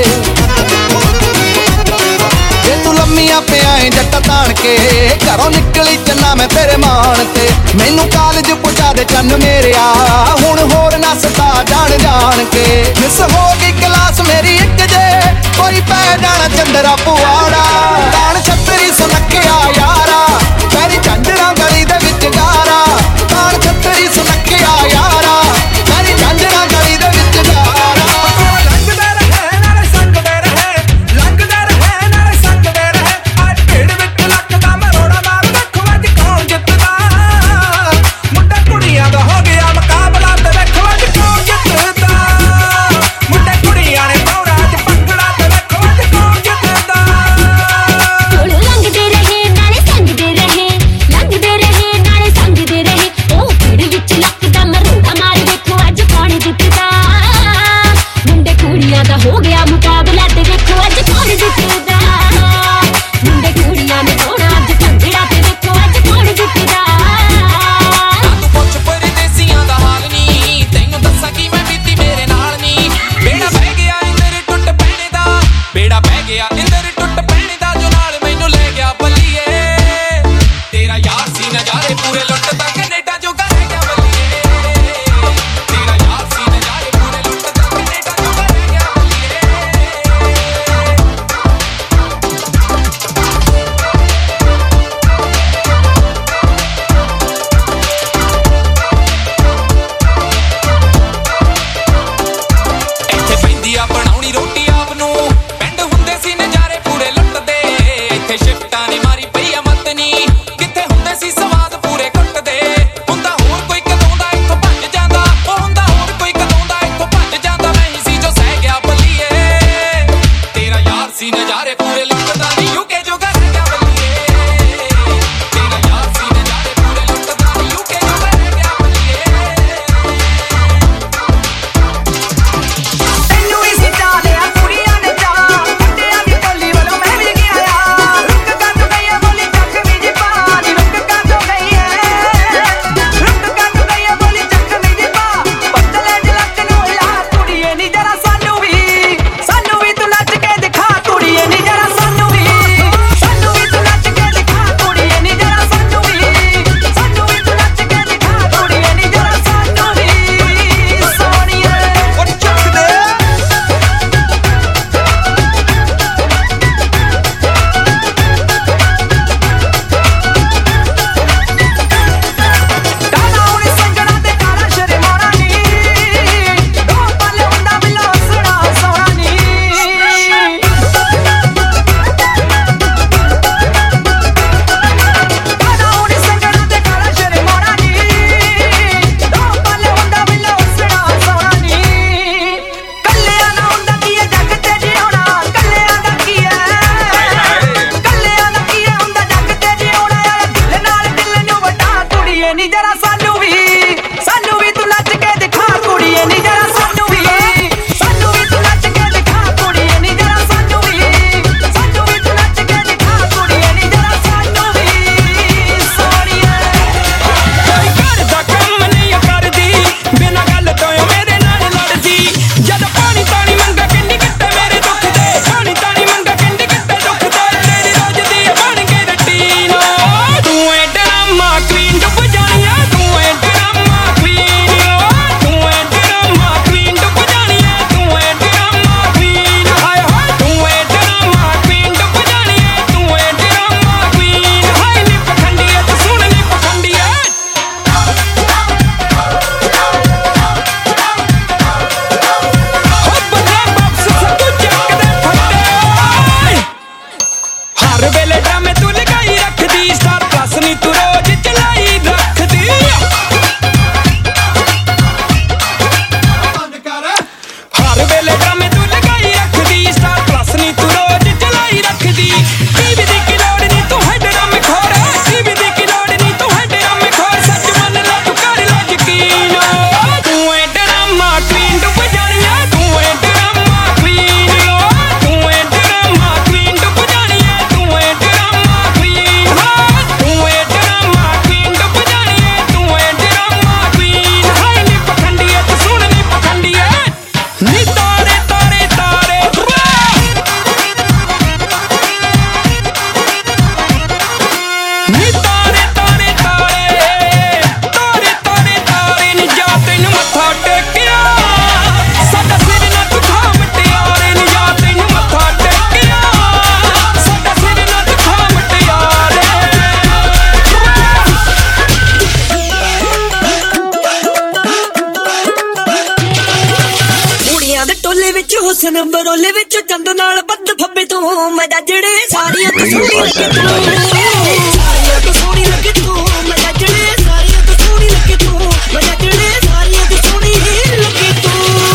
ਤੂੰ ਲੰਮੀਆਂ ਪਿਆ ਏ ਜੱਟਾਂ ਤਾਣ ਕੇ ਘਰੋਂ ਨਿਕਲੀ ਚੰਨਾ ਮੈਂ ਤੇਰੇ ਮਾਣ ਤੇ ਮੈਨੂੰ ਕਾਲਜ ਪੁੱਜਾ ਦੇ ਚੰਨ ਮੇਰਿਆ ਹੁਣ ਹੋਰ ਨੱਸਦਾ ਜਾਣ ਜਾਣ ਕੇ ਮਿਸ ਹੋ ਗਈ ਕਲਾਸ ਮੇਰੀ ਇੱਕ ਜੇ ਕੋਈ ਪੈ ਜਾਣਾ ਚੰਦਰਾ ਪੁਆੜਾ ਤਾਣ ਛੱਤਰੀ ਸੁਨੱਖਿਆ ਯਾਰਾ ਤੇਰੀ ਝੰਜਰਾਂ ਗਲੀ ਦੇ ਵਿੱਚ ਗਾਰਾ ਤਾਣ ਛੱਤਰੀ ਸੁਨੱਖਿਆ ਯਾਰਾ ਤੇਰੀ ਝੰਜਰਾਂ ਗਲੀ ਦੇ ਵਿੱਚ ਗਾਰਾ ਲੰਘਦੇ ਰਹੇ ਨਾਲੇ ਸੰਗਦੇ ਰਹੇ ਲੰਘਦੇ ਰਹੇ ਨਾਲੇ ਸੰਗਦੇ ਰਹੇ ਅੱਜ ਢਿੱਡ ਵਿੱਚ ਲੱਕਦਾ ਮਰੋੜਾ ਮਾਰ ਦੇਖੋ ਅੱਜ ਕੌਣ ਜਿੱਤਦਾ ਮੁੰਡਾ ਕੁੜੀਆਂ ਦਾ ਹੋ ਗਿਆ ਮੁਕਾਬਲਾ ਤੇ ਦੇਖੋ ਅੱਜ ਕੌਣ ਜਿੱਤਦਾ ਮੁੰਡੇ ਕੁੜੀਆਂ ਨੇ ਪੌੜਾ ਚ ਪੰਗੜਾ ਤੇ ਦੇਖੋ ਅੱਜ ਕੌਣ ਜਿੱਤਦਾ ਕੋਲ ਲੰਘਦੇ ਰਹੇ ਨਾਲੇ ਸੰਗਦੇ ਰਹੇ ਲੰਘਦੇ ਰਹੇ ਨਾਲੇ ਸੰਗਦੇ ਰਹੇ ਉਹ ਢਿੱਡ ਵਿੱਚ ਲੱਕਦਾ ਮਰੋੜਾ ਮਾਰ ਦੇਖੋ ਅੱਜ ਕੌਣ ਜਿੱਤਦਾ ਮੁੰਡੇ ਕੁੜੀਆਂ ਦਾ ਹੋ ਗਿਆ ਮੁਕਾਬਲਾ ਤੇ ਦੇਖੋ ਅੱਜ ਕੌਣ ਜਿੱਤਦਾ ਮੁੰਡੇ ਕੁੜੀਆਂ ਨੇ ਪੌੜਾ ਅੱਜ ਪੰਗੜਾ ਤੇ ਦੇਖੋ ਅੱਜ ਕੌਣ ਜਿੱਤਦਾ ਤੂੰ ਪੁੱਛ ਪਰਦੇਸੀਆਂ ਦਾ ਹਾਲ ਨੀ ਤੈਨੂੰ ਦੱਸਾਂ ਕੀ ਮੈਂ ਬੀਤੀ ਮੇਰੇ ਨਾਲ ਨੀ ਬੇੜਾ ਬਹਿ ਗਿਆ ਇੰਦਰ ਟੁੱਟ ਪੈਣੇ ਦਾ ਬੇੜਾ ਬਹਿ ਗਿਆ ਇੰਦਰ ਟੁੱਟ ਪੈਣੇ ਦਾ ਜੋ ਨਾਲ ਮੈਨੂੰ ਲੈ ਗਿਆ ਬੱਲੀਏ ਤੇਰਾ ਯਾਰ ਸੀ ਨਜ਼ਾਰੇ ਪੂਰੇ ਲੁੱਟਦਾ ਕੈਨੇਡਾ ਜੋ ਰਹਿ ਗਿਆ ਬੱਲੀਏ ਤੇਰਾ ਯਾਰ ਸੀ ਨਜ਼ਾਰੇ ਪੂਰੇ ਲੁੱਟਦਾ ਕੈਨੇਡਾ ਜੋ ਰਹਿ ਗਿਆ ਇੱਥੇ ਪੈਂਦੀ ਆ ਬਣਾਉਣੀ ਰੋਟੀ ਆਪ ਨੂੰ ਪਿੰਡ ਹੁੰਦੇ ਸੀ ਨਜ਼ਾਰੇ ਪੂਰੇ ਲੁੱਟਦੇ ਇੱਥੇ ਸ਼ਿਫਟਾਂ ਨੇ ਮਾਰੀ ਪਈ ਆ ਮਤਨੀ ਕਿੱਥੇ ਹੁੰਦੇ ਸੀ ਸਵਾਦ ਪੂਰੇ ਕੁੱਟਦੇ ਹੁੰਦਾ ਹੋਰ ਕੋਈ ਕਦੋਂ ਦਾ ਇੱਥੋਂ ਭੱਜ ਜਾਂਦਾ ਉਹ ਹੁੰਦਾ ਹੋਰ ਕੋਈ ਕਦੋਂ ਦਾ ਇੱਥੋਂ ਭੱਜ ਜਾਂਦਾ ਮੈਂ ਹੀ ਸੀ ਜੋ ਸਹਿ ਗਿਆ ਬੱਲੀਏ ਤੇਰਾ ਯਾਰ ਸੀ ਨਜ਼ਾਰੇ ਪੂਰੇ ਲੁੱਟਦਾ ਨੀ ਯੂਕੇ ਜੋ ਰਹਿ ਗਿਆ ਬੱਲੀਏ ਤੇਰਾ ਯਾਰ ਸੀ ਨਜ਼ਾਰੇ ਪੂਰੇ ਲੁੱਟਦਾ ਨੀ ਯੂਕੇ ਜੋ ਰਹਿ ਗਿਆ ਬੱਲੀਏ ਤੈਨੂੰ ਵੀ ਸਿੱਟਾ ਲਿਆ ਕੁੜੀਆਂ ਨੇ ਜਾ ਮੁੰਡਿਆਂ ਦੀ ਟੋਲੀ ਵੱਲੋਂ ਮੈਂ ਵੀ ਗਿਆ ਆ ਰੁੱਕ ਕੱਟ ਗਈ ਆ ਬੋਲੀ ਚੱਕ ਵੀ ਜੀ ਪਾ ਨੀ ਰੁੱਕ ਕੱਟ ਗਈ ਐ ਰੁੱਕ ਕੱਟ ਗਈ ਆ ਬੋਲੀ ਚੱਕ ਵੀ ਜੀ ਪਾ ਪਤਲੇ ਦੇ ਲੱਕ ਨੂੰ ਹਿਲਾ ਕੁੜੀਏ ਨੀ ਜਰਾ ਸਾਨੂੰ ਵੀ ਤੂੰ ਨੱਚ ਕੇ ਦਿਖਾ ਕੁੜੀਏ ਨੀ ਜਰਾ ਸਾਨੂੰ ਵੀ ਤੂੰ ਨੱਚ ਕੇ ਦਿਖਾ ਕੁੜੀਏ ਨੀ ਜਰਾ ਸਾਨੂੰ ਵੀ ਤੂੰ ਨੱਚ ਕੇ ਦਿਖਾ ਕੁੜੀਏ ਨੀ ਜਰਾ ਸਾਨੂੰ ਵੀ ਸੋਹਣੀਏ ਉਹ ਚੱਕ ਦੇ ਕਾਲਾ ਉਣੀ ਸੰਗਣਾ ਤੇ ਕਾਲਾ ਸ਼ਰਮਾਉਣਾ ਨੀ ਦੋ ਪੱਲੇ ਹੁੰਦਾ ਬਿੱਲਾ ਹੱਸਣਾ ਸੋਹਣਾ ਨੀ ਕਾਲਾ ਉਣੀ ਸੰਗਣਾ ਤੇ ਕਾਲਾ ਸ਼ਰਮਾਉਣਾ ਨੀ ਦੋ ਪੱਲੇ ਹੁੰਦਾ ਬਿੱਲਾ ਹੱਸਣਾ ਸੋਹਣਾ ਨੀ ਕੱਲਿਆਂ ਦਾ ਹੁੰਦਾ ਕੀ ਹੈ ਜੱਗ ਤੇ ਜਿਉਣਾ ਕੱਲਿਆਂ ਦਾ ਕੀ ਹੈ ਕੱਲਿਆਂ ਦਾ ਕੀ ਹੈ ਹੁੰਦਾ ਜੱਗ ਤੇ ਜਿਉਣਾ ਯਾਰ ਦਿਲ ਨਾਲ ਦਿਲ ਨੂੰ ਵਟਾ ਕੁੜੀਏ ਨੀ ਜਰਾ ਸਾਨੂੰ ਵੀ ਤੂੰ ਨੱਚ ਕੇ ਦਿਖਾ ਕੁੜੀਏ ਨੀ ਜਰਾ ਸਾਨੂੰ ਵੀ ਤੂੰ ਨੱਚ ਕੇ ਦਿਖਾ ਕੁੜੀਏ ਨੀ ਜਰਾ ਸਾਨੂੰ ਵੀ ਤੂੰ ਨੱਚ ਕੇ ਦਿਖਾ ਕੁੜੀਏ ਨੀ ਜਰਾ ਸਾਨੂੰ ਵੀ ਸੋਹਣੀਏ ਕੋਈ ਘਰ ਦਾ ਕੰਮ ਨਹੀਂ ਕਰਦੀ ਬਿਨਾਂ ਗੱਲ ਤੋਂ ਮੇਰੇ ਨਾਲ ਲੜਦੀ ਜਦ ਪਾਣੀ ਤਾਣੀ ਮੰਗਾ ਕਿੰਨੀ ਕਿਤੇ ਮੇਰੇ ਦੁੱਖ ਦੇ ਪਾਣੀ ਤਾਣੀ ਮੰਗਾ ਕਿੰਨੀ ਕਿਤੇ ਦੁੱਖ ਦੇ ਤੇਰੀ ਰੋਜ਼ ਦੀ ਬਣ ਕੇ ਰੁਟੀਨ ਤੂੰ ਏ ਡਰਾਮਾ ਕੁਈਨ ਡੁੱਬ ਜਾਣੀਆਂ ਤੂੰ ਏ ਡਰਾਮਾ ਕੁਈਨ ਤੂੰ ਏ ਡਰਾਮਾ ਕੁਈਨ ਡੁੱਬ ਜਾਣੀਆਂ ਤੂੰ ਏ ਡਰਾਮਾ ਕੁਈਨ ਹਾਏ ਹਾਏ ਤੂੰ ਏ ਡਰਾਮਾ ਕੁਈਨ ਡੁੱਬ ਜਾਣੀਆਂ ਤੂੰ ਏ ਡਰਾਮਾ ਕੁਈਨ ਹਾਏ ਨੀ ਪਖੰਡੀਏ ਤੂੰ ਸੁਣ ਨੀ ਪਖੰਡੀਏ ਹਰ ਵੇਲੇ ਡਰਾਮੇ ਤੂੰ ਲਗਾਈ ਰੱਖਦੀ ਸਟਾਰ ਪਲੱਸ ਨੀ ਤੂੰ ਰੋਜ਼ ਚਲਾਈ ਰੱਖਦੀ ਹਰ ਵੇਲੇ ਡਰਾਮੇ ਤੂੰ ਲਗਾਈ ਰੱਖਦੀ ਸਟਾਰ ਪਲੱਸ ਨੀ ਤੂੰ ਰੋਜ਼ ਚਲਾਈ ਰੱਖਦੀ ਟੋਲੇ ਵਿੱਚ ਹੁਸਨ ਬਰੋਲੇ ਵਿੱਚ ਚੰਦ ਨਾਲ ਬੱਦ ਫੱਬੇ ਤੂੰ ਮੈਂ ਜਿਹੜੇ ਸਾਰੀਆਂ ਤੋਂ ਸੋਹਣੀ ਲੱਗੇ ਤੂੰ ਸਾਰੀਆਂ ਤੋਂ ਸੋਹਣੀ ਲੱਗੇ ਤੂੰ ਮੈਂ ਜਿਹੜੇ ਸਾਰੀਆਂ ਤੋਂ ਸੋਹਣੀ ਲੱਗੇ ਤੂੰ ਮੈਂ ਜਿਹੜੇ ਸਾਰੀਆਂ ਤੋਂ ਸੋਹਣੀ ਲੱਗੇ ਤੂੰ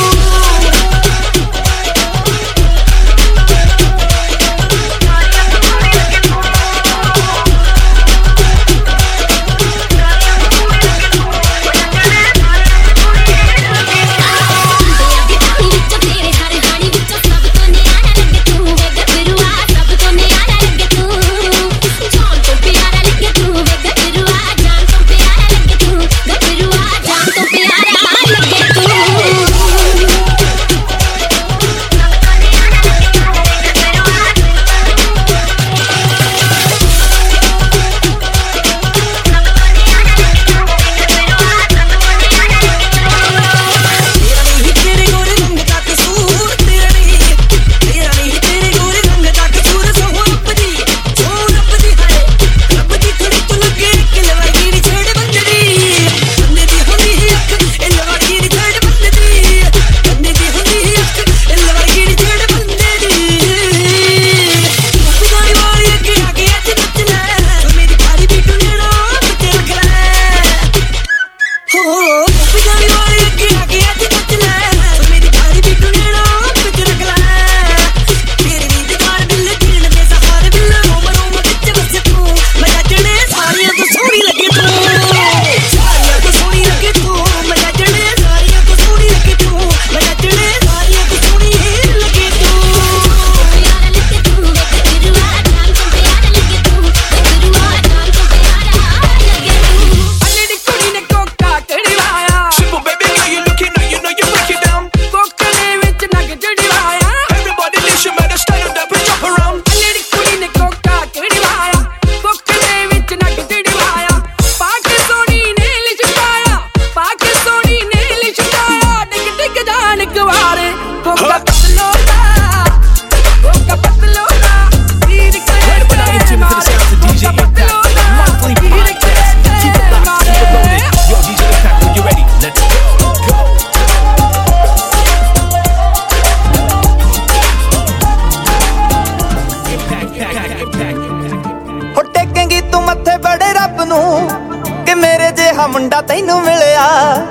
ਮੁੰਡਾ ਤੈਨੂੰ ਮਿਲਿਆ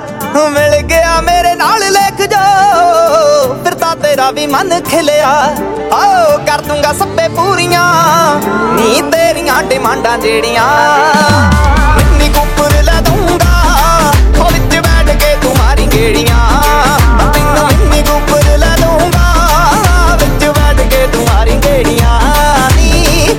ਮਿਲ ਗਿਆ ਮੇਰੇ ਨਾਲ ਲਿਖ ਜਾ ਫਿਰ ਤਾਂ ਤੇਰਾ ਵੀ ਮਨ ਖਿਲਿਆ ਆਓ ਕਰ ਦੂੰਗਾ ਸੱਪੇ ਪੂਰੀਆਂ ਨੀ ਤੇਰੀਆਂ ਡਿਮਾਂਡਾਂ ਜਿਹੜੀਆਂ ਇੰਨੀ ਕੁੱਪਰ ਲੈ ਦੂੰਗਾ ਹੋ ਵਿੱਚ ਬੈਠ ਕੇ ਤੂੰ ਮਾਰੀ ਗੇੜੀਆਂ ਤੈਨੂੰ ਇੰਨੀ ਕੁੱਪਰ ਲੈ ਦੂੰਗਾ ਵਿੱਚ ਬੈਠ ਕੇ ਤੂੰ ਮਾਰੀ ਗੇੜੀਆਂ ਨੀ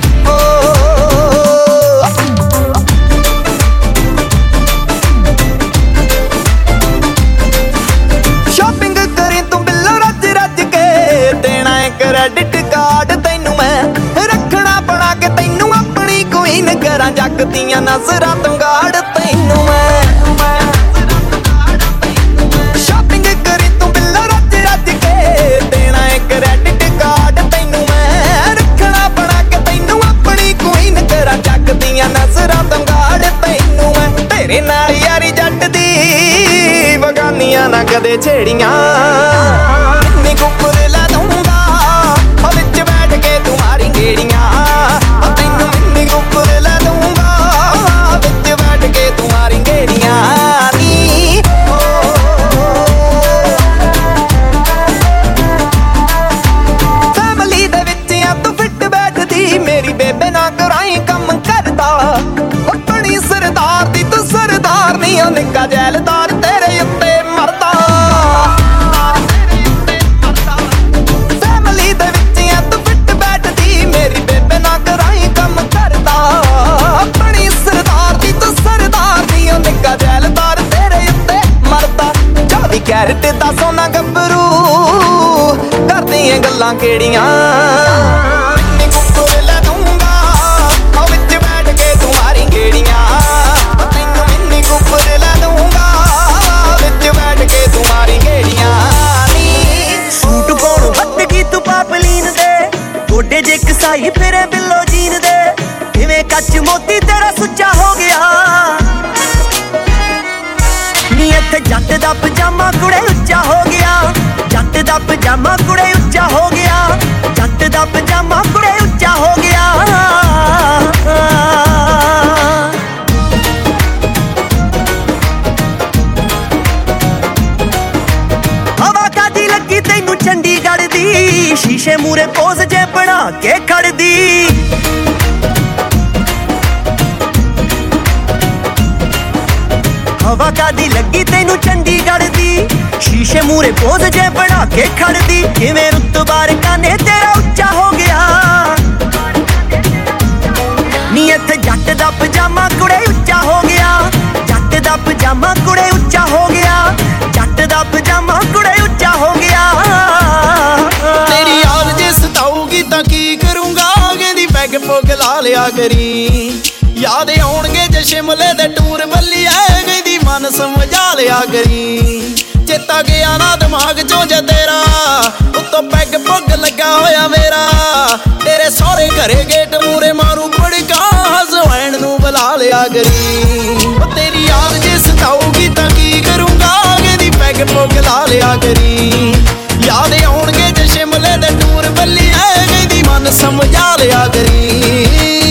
ਕ੍ਰੈਡਿਟ ਕਾਰਡ ਤੈਨੂੰ ਮੈਂ ਰੱਖਣਾ ਬਣਾ ਕੇ ਤੈਨੂੰ ਆਪਣੀ ਕੁਈਨ ਕਰਾਂ ਜੱਗ ਦੀਆਂ ਨਜ਼ਰਾਂ ਤੋਂ ਗਾੜ ਤੈਨੂੰ ਮੈਂ ਸ਼ਾਪਿੰਗ ਕਰੀ ਤੂੰ ਬਿੱਲ ਰੱਜ ਰੱਜ ਕੇ ਦੇਣਾ ਏ ਕ੍ਰੈਡਿਟ ਕਾਰਡ ਤੈਨੂੰ ਮੈਂ ਰੱਖਣਾ ਬਣਾ ਕੇ ਤੈਨੂੰ ਆਪਣੀ ਕੁਈਨ ਕਰਾਂ ਜੱਗ ਦੀਆਂ ਨਜ਼ਰਾਂ ਤੋਂ ਗਾੜ ਤੈਨੂੰ ਮੈਂ ਤੇਰੇ ਨਾਲ ਯਾਰੀ ਜੱਟ ਦੀ ਬਗਾਨੀਆਂ ਨਾ ਕਦੇ ਛੇੜੀਆਂ ਇੰਨੀ ਕੁੱਪਰ ਲੈ ਦੂੰਗਾ ਵਿੱਚ ਬੈਠ ਕੇ ਤੂੰ ਮਾਰੀ ਗੇੜੀਆਂ ਤੈਨੂੰ ਇੰਨੀ ਕੁੱਪਰ ਲੈ ਦੂੰਗਾ ਵਿੱਚ ਬੈਠ ਕੇ ਤੂੰ ਮਾਰੀ ਗੇੜੀਆਂ ਨੀ ਫੈਮਲੀ ਦੇ ਵਿੱਚ ਆ ਤੂੰ ਫਿੱਟ ਬੈਠਦੀ ਮੇਰੀ ਬੇਬੇ ਨਾ ਕਰਾਈ ਕੰਮ ਕਰਦਾ ਆਪਣੀ ਸਰਦਾਰ ਦੀ ਤੂੰ ਸਰਦਾਰ ਨਹੀਂ ਉਹ ਨਿੱਕਾ ਜੈਲਦਾਰ ਤੇਰੇ ਉੱਤੇ ਮਰਦਾ ਕੈਰਟ ਦਾ ਸੋਨਾ ਗੱਭਰੂ ਕਰਦੀਆਂ ਗੱਲਾਂ ਕਿਹੜੀਆਂ ਇੰਨੀ ਕੁੱਪਰ ਲੈ ਦੂੰਗਾ ਉਹ ਵਿੱਚ ਬੈਠ ਕੇ ਤੂੰ ਮਾਰੀ ਗੇੜੀਆਂ ਤੈਨੂੰ ਇੰਨੀ ਕੁੱਪਰ ਲੈ ਦੂੰਗਾ ਵਿੱਚ ਬੈਠ ਕੇ ਤੂੰ ਮਾਰੀ ਗੇੜੀਆਂ ਸੂਟ ਪਾਉਣ ਹੱਥ ਗਈ ਤੂੰ ਪਾਪਲੀਨ ਦੇ ਗੋਡੇ ਜੇ ਕਸਾਈ ਫਿਰੇ ਬਿੱਲੋ ਜੀਨ ਦੇ ਜਿਵੇਂ ਕੱਚ ਮੋਤੀ ਤੇਰਾ ਸੁੱਚਾ ਹੋ ਗਿਆ ਨੀ ਇੱਥੇ ਜੱਟ ਦਾ ਪਜਾਮਾ ਕੁੜੇ ਉੱਚਾ ਹੋ ਗਿਆ ਜੱਟ ਦਾ ਦਾ ਪਜਾਮਾ ਕੁੜੇ ਉੱਚਾ ਹੋ ਗਿਆ, ਜੱਟ ਦਾ ਪਜਾਮਾ ਕੁੜੇ ਉੱਚਾ ਹੋ ਗਿਆ। ਹਵਾ ਕਾਦੀ ਲੱਗੀ ਤੈਨੂੰ ਚੰਡੀਗੜ੍ਹ ਦੀ, ਸ਼ੀਸ਼ੇ ਮੂਰੇ ਪੋਜ਼ ਜੇ ਬਣਾ ਕੇ ਖੜਦੀ। ਹਵਾ ਕਾਦੀ ਲੱਗੀ ਤੈਨੂੰ ਚੰਡੀਗੜ੍ਹ ਦੀ, ਸ਼ੀਸ਼ੇ ਮੂਰੇ ਪੋਜ਼ ਜੇ ਬਣਾ ਕੇ ਖੜਦੀ। ਕਿਵੇਂ ਰੁਤਬਾ ਰਕਾਨੇ ਤੇਰਾ ਉੱਚਾ ਹੋ ਗਿਆ, ਨੀ ਇੱਥੇ ਜੱਟ ਦਾ ਪਜਾਮਾ ਕੁੜੇ ਉੱਚਾ ਹੋ ਗਿਆ, ਜੱਟ ਦਾ ਪਜਾਮਾ ਕੁੜੇ ਉੱਚਾ ਹੋ ਗਿਆ, ਜੱਟ ਦਾ ਪਜਾਮਾ ਕੁੜੇ ਉੱਚਾ ਹੋ ਗਿਆ। ਤੇਰੀ ਯਾਦ ਜੇ ਸਤਾਊਗੀ ਤਾਂ ਕੀ ਕਰੂੰਗਾ, ਕਹਿੰਦੀ ਪੈਗ ਪੁੱਗ ਲਾ ਲਿਆ ਕਰੀ। ਯਾਦ ਆਉਣਗੇ ਜੇ ਸ਼ਿਮਲੇ ਦੇ ਟੂਰ ਬੱਲੀਏ, ਕਹਿੰਦੀ ਮਨ ਸਮਝਾ ਲਿਆ ਕਰੀ। ਚੇਤਾ ਗਿਆ ਨਾ ਦਿਮਾਗ ਚੋਂ ਜੇ ਤੇਰਾ, ਉੱਤੋਂ ਪੈਗ ਪੁੱਗ ਲੱਗਾ ਹੋਇਆ ਮੇਰਾ। ਤੇਰੇ ਸਹੁਰੇ ਘਰੇ ਗੇਟ ਮੂਰੇ ਮਾਰੂ ਬੜਕਾ, ਹਸਵੈਣ ਨੂੰ ਬੁਲਾ ਲਿਆ ਕਰੀ। ਤੇਰੀ ਯਾਦ ਜੇ ਸਤਾਊਗੀ ਤਾਂ ਕੀ ਕਰੂੰਗਾ, ਕਹਿੰਦੀ ਪੈਗ ਪੁੱਗ ਲਾ ਲਿਆ ਕਰੀ। ਯਾਦ ਆਉਣਗੇ ਜੇ ਸ਼ਿਮਲੇ ਦੇ ਟੂਰ ਬੱਲੀਏ, ਕਹਿੰਦੀ ਮਨ ਸਮਝਾ ਲਿਆ ਕਰੀ।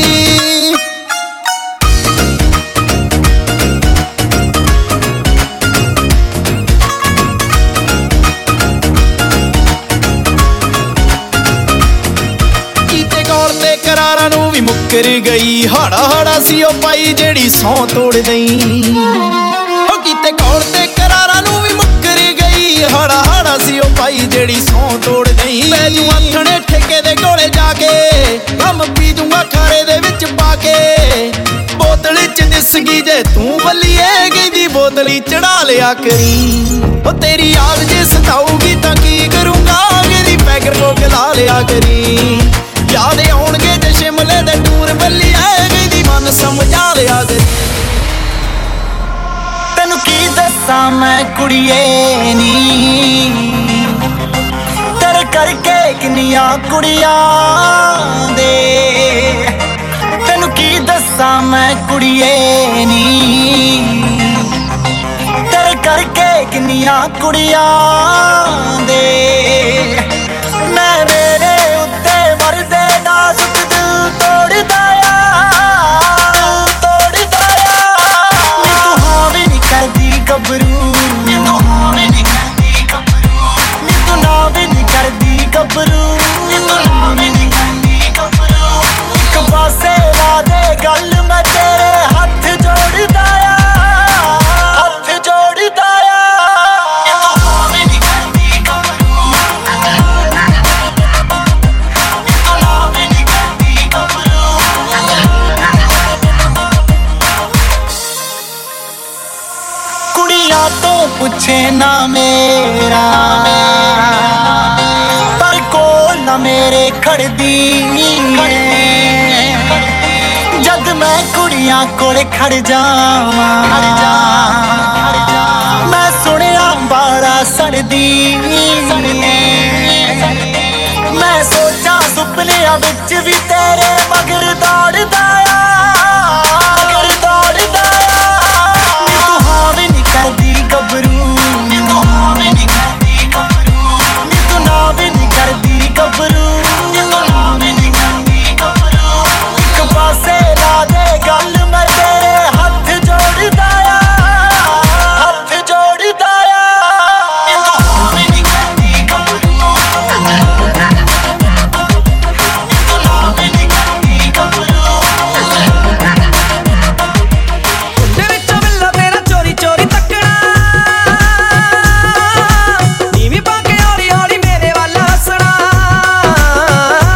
ਕਰਾਰਾਂ ਨੂੰ ਵੀ ਮੁੱਕਰ ਗਈ, ਹਾੜਾ ਹਾੜਾ ਸੀ ਉਹ ਪਾਈ ਜਿਹੜੀ ਸੌਂ ਤੋੜ ਦਈ। ਉਹ ਕੀਤੇ ਕੋਲ ਤੇ ਕਰਾਰਾਂ ਨੂੰ ਵੀ ਮੁੱਕਰ ਗਈ, ਹਾੜਾ ਹਾੜਾ ਸੀ ਉਹ ਪਾਈ ਜਿਹੜੀ ਸੌਂ ਤੋੜ ਦਈ। ਮੈਂ ਜੂ ਆਥਣੇ ਠੇਕੇ ਦੇ ਕੋਲੇ ਜਾ ਕੇ, ਕੰਮ ਪੀ ਜੂੰਗਾ ਖਾਰੇ ਦੇ ਵਿੱਚ ਪਾ ਕੇ। ਬੋਤਲ ਚ ਦਿਸ ਗਈ ਜੇ ਤੂੰ ਬੱਲੀਏ, ਕਹਿੰਦੀ ਬੋਤਲੀ ਚੜਾ ਲਿਆ ਕਰੀ। ਉਹ ਤੇਰੀ ਯਾਦ ਜੇ ਸਤਾਊਗੀ ਤਾਂ ਕੀ ਕਰੂੰਗਾ, ਕਹਿੰਦੀ ਪੈਗ ਪੁੱਗ ਲਾ ਲਿਆ ਕਰੀ। ਯਾਦ ਆਉਣਗੇ ਜੇ ਸ਼ਿਮਲੇ ਦੇ ਟੂਰ ਬੱਲੀਏ, ਕਹਿੰਦੀ ਮਨ ਸਮਝਾ ਲਿਆ ਕਰੀ। ਤੈਨੂੰ ਕੀ ਦੱਸਾਂ ਮੈਂ ਕੁੜੀਏ ਨੀ, ਤੇਰੇ ਕਰਕੇ ਕਿੰਨੀਆਂ ਕੁੜੀਆਂ ਦੇ। ਤੈਨੂੰ ਕੀ ਦੱਸਾਂ ਮੈਂ ਕੁੜੀਏ ਨੀ, ਤੇਰੇ ਕਰਕੇ ਕਿੰਨੀਆਂ ਕੁੜੀਆਂ ਦੇ। ਮੈਂ ਮੇਰੇ ਉੱਤੇ ਮਰਦੇ ਨਾਜ਼ੁਕ ਦਿਲ ਤੋੜਦਾ ਆ, ਤੋੜਦਾ ਆ। ਨੀ ਤੂੰ ਹਾਂ ਵੀ ਨੀ ਕਰਦੀ ਗੱਭਰੂ, ਨੀ ਤੂੰ ਹਾਂ ਵੀ ਨੀ ਕਰਦੀ ਗੱਭਰੂ, ਨੀ ਤੂੰ ਨਾ ਵੀ ਨੀ ਕਰਦੀ ਗੱਭਰੂ, ਨੀ ਤੂੰ ਨਾ ਵੀ ਨੀ ਕਰਦੀ ਗੱਭਰੂ। ਇੱਕ ਪਾਸੇ ਲਾ ਦੇ ਗੱਲ ਮੈਂ ਤੇਰੇ ਹੱਥ ਜੋੜਦਾ ਆ, ਹੱਥ ਜੋੜਦਾ ਆ। ਨੀ ਤੂੰ ਹਾਂ ਵੀ ਨੀ ਕਰਦੀ ਗੱਭਰੂ, ਕੁੜੀਆਂ ਤੋਂ ਪੁੱਛੇ ਨਾ ਮੇਰਾ, ਪਰ ਕੋਲ ਨਾ ਮੇਰੇ ਖੜਦੀ। ਜਦ ਮੈਂ ਕੁੜੀਆਂ ਕੋਲ ਖੜ ਜਾਵਾਂ, ਮੈਂ ਸੁਣਿਆ ਬਾਰਾ ਸੜਦੀ।